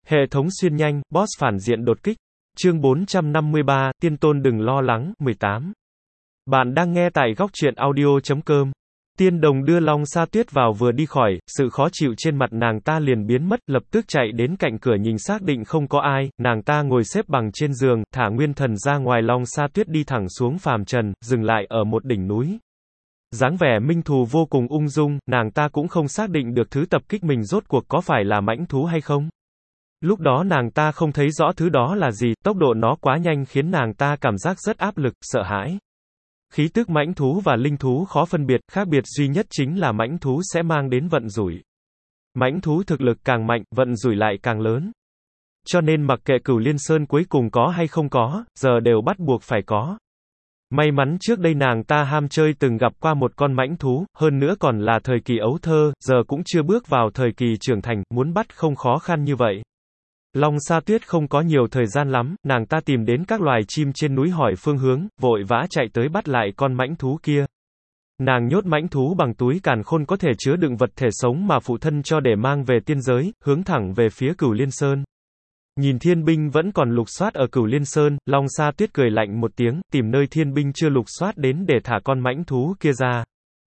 Hệ thống xuyên nhanh, boss phản diện đột kích. Chương 453, Tiên Tôn đừng lo lắng, 18. Bạn đang nghe tại góc truyện audio.com. Tiên Đồng đưa Long Sa Tuyết vào vừa đi khỏi, sự khó chịu trên mặt nàng ta liền biến mất, lập tức chạy đến cạnh cửa nhìn xác định không có ai, nàng ta ngồi xếp bằng trên giường, thả nguyên thần ra ngoài. Long Sa Tuyết đi thẳng xuống phàm trần, dừng lại ở một đỉnh núi. Dáng vẻ minh thù vô cùng ung dung, nàng ta cũng không xác định được thứ tập kích mình rốt cuộc có phải là mãnh thú hay không. Lúc đó nàng ta không thấy rõ thứ đó là gì, tốc độ nó quá nhanh khiến nàng ta cảm giác rất áp lực, sợ hãi. Khí tức mãnh thú và linh thú khó phân biệt, khác biệt duy nhất chính là mãnh thú sẽ mang đến vận rủi. Mãnh thú thực lực càng mạnh, vận rủi lại càng lớn. Cho nên mặc kệ Cửu Liên Sơn cuối cùng có hay không có, giờ đều bắt buộc phải có. May mắn trước đây nàng ta ham chơi từng gặp qua một con mãnh thú, hơn nữa còn là thời kỳ ấu thơ, giờ cũng chưa bước vào thời kỳ trưởng thành, muốn bắt không khó khăn như vậy. Long Sa Tuyết không có nhiều thời gian lắm, nàng ta tìm đến các loài chim trên núi hỏi phương hướng, vội vã chạy tới bắt lại con mãnh thú kia. Nàng nhốt mãnh thú bằng túi càn khôn có thể chứa đựng vật thể sống mà phụ thân cho để mang về tiên giới, hướng thẳng về phía Cửu Liên Sơn. Nhìn thiên binh vẫn còn lục soát ở Cửu Liên Sơn, Long Sa Tuyết cười lạnh một tiếng, tìm nơi thiên binh chưa lục soát đến để thả con mãnh thú kia ra.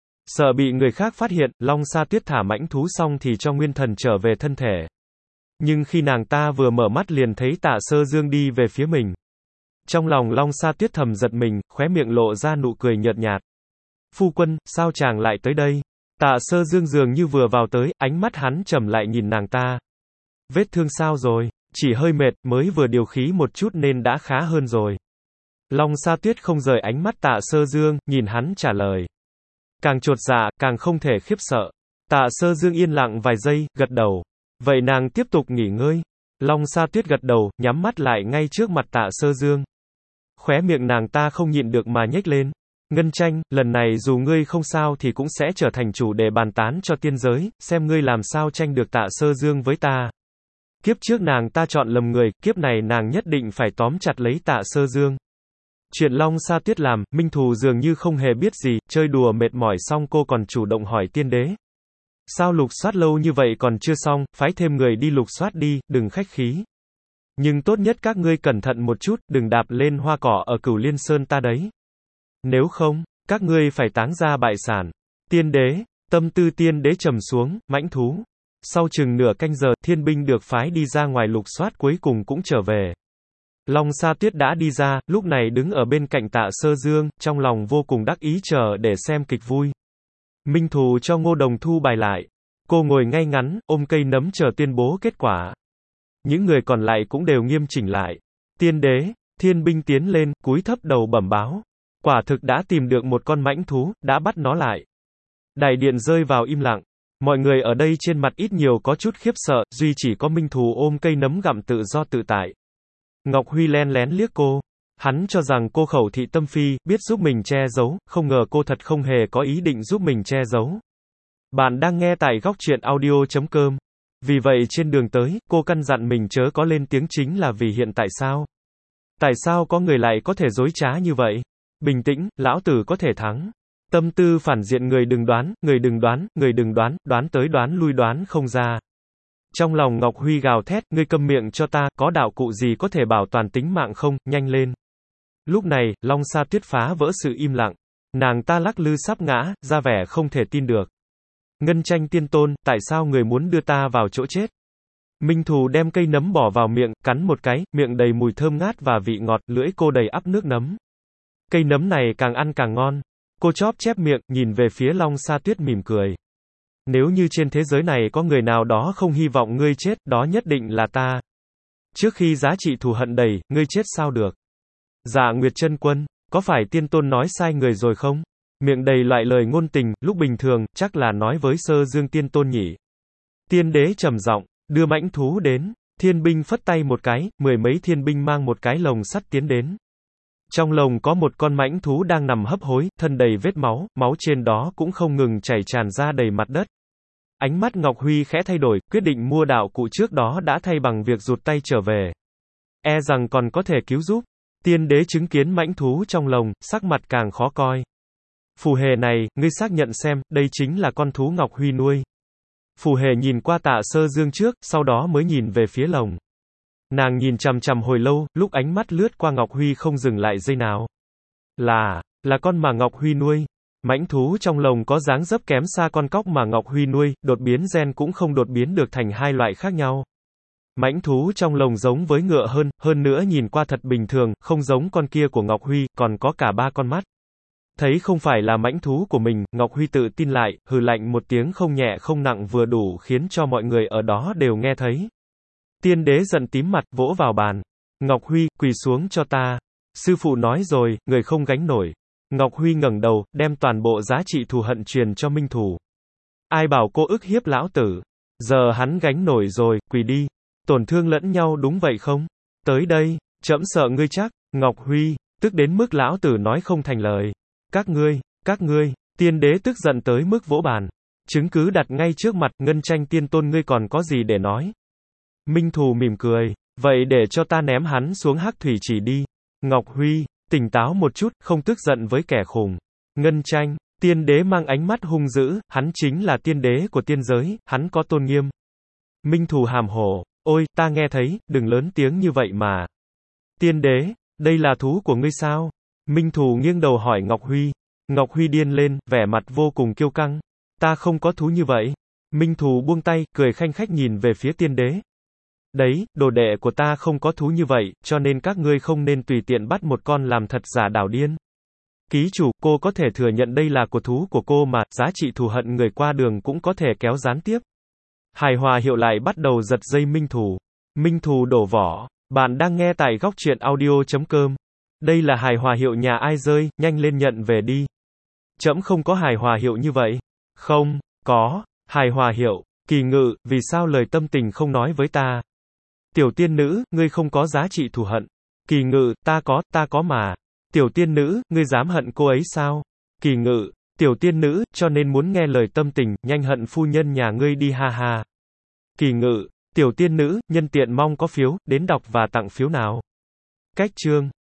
Sợ bị người khác phát hiện, Long Sa Tuyết thả mãnh thú xong thì cho nguyên thần trở về thân thể. Nhưng khi nàng ta vừa mở mắt liền thấy Tạ Sơ Dương đi về phía mình. Trong lòng Long Sa Tuyết thầm giật mình, khóe miệng lộ ra nụ cười nhợt nhạt. Phu quân, sao chàng lại tới đây? Tạ Sơ Dương dường như vừa vào tới, ánh mắt hắn trầm lại nhìn nàng ta. Vết thương sao rồi? Chỉ hơi mệt, mới vừa điều khí một chút nên đã khá hơn rồi. Long Sa Tuyết không rời ánh mắt Tạ Sơ Dương, nhìn hắn trả lời. Càng chột dạ, càng không thể khiếp sợ. Tạ Sơ Dương yên lặng vài giây, gật đầu. Vậy nàng tiếp tục nghỉ ngơi. Long Sa Tuyết gật đầu, nhắm mắt lại ngay trước mặt Tạ Sơ Dương. Khóe miệng nàng ta không nhịn được mà nhếch lên. Ngân Tranh, lần này dù ngươi không sao thì cũng sẽ trở thành chủ đề bàn tán cho tiên giới, xem ngươi làm sao tranh được Tạ Sơ Dương với ta. Kiếp trước nàng ta chọn lầm người, kiếp này nàng nhất định phải tóm chặt lấy Tạ Sơ Dương. Chuyện Long Sa Tuyết làm, Minh Thù dường như không hề biết gì, chơi đùa mệt mỏi xong cô còn chủ động hỏi tiên đế. Sao lục soát lâu như vậy còn chưa xong, phái thêm người đi lục soát đi, đừng khách khí. Nhưng tốt nhất các ngươi cẩn thận một chút, đừng đạp lên hoa cỏ ở Cửu Liên Sơn ta đấy. Nếu không, các ngươi phải táng ra bại sản. Tiên đế, tâm tư tiên đế trầm xuống, mãnh thú. Sau chừng nửa canh giờ, thiên binh được phái đi ra ngoài lục soát cuối cùng cũng trở về. Long Sa Tuyết đã đi ra, lúc này đứng ở bên cạnh Tạ Sơ Dương, trong lòng vô cùng đắc ý chờ để xem kịch vui. Minh Thù cho Ngô Đồng thu bài lại. Cô ngồi ngay ngắn, ôm cây nấm chờ tuyên bố kết quả. Những người còn lại cũng đều nghiêm chỉnh lại. Tiên đế, thiên binh tiến lên, cúi thấp đầu bẩm báo. Quả thực đã tìm được một con mãnh thú, đã bắt nó lại. Đại điện rơi vào im lặng. Mọi người ở đây trên mặt ít nhiều có chút khiếp sợ, duy chỉ có Minh Thù ôm cây nấm gặm tự do tự tại. Ngọc Huy len lén liếc cô. Hắn cho rằng cô khẩu thị tâm phi, biết giúp mình che giấu, không ngờ cô thật không hề có ý định giúp mình che giấu. Bạn đang nghe tại góc truyện audio.com. Vì vậy trên đường tới, cô căn dặn mình chớ có lên tiếng chính là vì hiện tại sao? Tại sao có người lại có thể dối trá như vậy? Bình tĩnh, lão tử có thể thắng. Tâm tư phản diện người đừng đoán, người đừng đoán, người đừng đoán, đoán tới đoán lui đoán không ra. Trong lòng Ngọc Huy gào thét, ngươi câm miệng cho ta, có đạo cụ gì có thể bảo toàn tính mạng không, nhanh lên. Lúc này, Long Sa Tuyết phá vỡ sự im lặng. Nàng ta lắc lư sắp ngã, ra vẻ không thể tin được. Ngân Tranh tiên tôn, tại sao người muốn đưa ta vào chỗ chết? Minh Thù đem cây nấm bỏ vào miệng, cắn một cái, miệng đầy mùi thơm ngát và vị ngọt, lưỡi cô đầy ắp nước nấm. Cây nấm này càng ăn càng ngon. Cô chóp chép miệng, nhìn về phía Long Sa Tuyết mỉm cười. Nếu như trên thế giới này có người nào đó không hy vọng ngươi chết, đó nhất định là ta. Trước khi giá trị thù hận đầy, ngươi chết sao được? Dạ Nguyệt Chân Quân, có phải tiên tôn nói sai người rồi không? Miệng đầy loại lời ngôn tình, lúc bình thường, chắc là nói với Sơ Dương tiên tôn nhỉ. Tiên đế trầm giọng, đưa mãnh thú đến. Thiên binh phất tay một cái, mười mấy thiên binh mang một cái lồng sắt tiến đến. Trong lồng có một con mãnh thú đang nằm hấp hối, thân đầy vết máu, máu trên đó cũng không ngừng chảy tràn ra đầy mặt đất. Ánh mắt Ngọc Huy khẽ thay đổi, quyết định mua đạo cụ trước đó đã thay bằng việc rụt tay trở về. E rằng còn có thể cứu giúp. Tiên đế chứng kiến mãnh thú trong lồng, sắc mặt càng khó coi. Phù hề này, ngươi xác nhận xem, đây chính là con thú Ngọc Huy nuôi. Phù hề nhìn qua Tạ Sơ Dương trước, sau đó mới nhìn về phía lồng. Nàng nhìn chằm chằm hồi lâu, lúc ánh mắt lướt qua Ngọc Huy không dừng lại giây nào. Là con mà Ngọc Huy nuôi. Mãnh thú trong lồng có dáng dấp kém xa con cóc mà Ngọc Huy nuôi, đột biến gen cũng không đột biến được thành hai loại khác nhau. Mãnh thú trong lồng giống với ngựa hơn nữa nhìn qua thật bình thường, không giống con kia của Ngọc Huy, còn có cả ba con mắt. Thấy không phải là mãnh thú của mình, Ngọc Huy tự tin lại, hừ lạnh một tiếng không nhẹ không nặng vừa đủ khiến cho mọi người ở đó đều nghe thấy. Tiên đế giận tím mặt, vỗ vào bàn. Ngọc Huy, quỳ xuống cho ta. Sư phụ nói rồi, người không gánh nổi. Ngọc Huy ngẩng đầu, đem toàn bộ giá trị thù hận truyền cho Minh Thù. Ai bảo cô ức hiếp lão tử? Giờ hắn gánh nổi rồi, quỳ đi. Tổn thương lẫn nhau đúng vậy không? Tới đây, trẫm sợ ngươi chắc. Ngọc Huy, tức đến mức lão tử nói không thành lời. Các ngươi, tiên đế tức giận tới mức vỗ bàn. Chứng cứ đặt ngay trước mặt, Ngân Tranh tiên tôn ngươi còn có gì để nói? Minh Thù mỉm cười, vậy để cho ta ném hắn xuống hắc thủy chỉ đi. Ngọc Huy, tỉnh táo một chút, không tức giận với kẻ khùng. Ngân Tranh, tiên đế mang ánh mắt hung dữ, hắn chính là tiên đế của tiên giới, hắn có tôn nghiêm. Minh Thù hàm hổ, ôi, ta nghe thấy, đừng lớn tiếng như vậy mà. Tiên đế, đây là thú của ngươi sao? Minh Thù nghiêng đầu hỏi Ngọc Huy. Ngọc Huy điên lên, vẻ mặt vô cùng kiêu căng. Ta không có thú như vậy. Minh Thù buông tay, cười khanh khách nhìn về phía tiên đế. Đấy, đồ đệ của ta không có thú như vậy, cho nên các ngươi không nên tùy tiện bắt một con làm thật giả đảo điên. Ký chủ, cô có thể thừa nhận đây là của thú của cô mà, giá trị thù hận người qua đường cũng có thể kéo gián tiếp. Hài Hòa Hiệu lại bắt đầu giật dây Minh Thù. Minh Thù đổ vỏ. Bạn đang nghe tại góc truyện audio.com. Đây là Hài Hòa Hiệu nhà ai rơi, nhanh lên nhận về đi. Trẫm không có Hài Hòa Hiệu như vậy. Không, có. Hài Hòa Hiệu, Kỳ Ngự, vì sao lời tâm tình không nói với ta? Tiểu tiên nữ, ngươi không có giá trị thù hận. Kỳ Ngự, ta có mà. Tiểu tiên nữ, ngươi dám hận cô ấy sao? Kỳ Ngự, tiểu tiên nữ, cho nên muốn nghe lời tâm tình, nhanh hận phu nhân nhà ngươi đi ha ha. Kỳ Ngự, tiểu tiên nữ, nhân tiện mong có phiếu, đến đọc và tặng phiếu nào. Cách chương.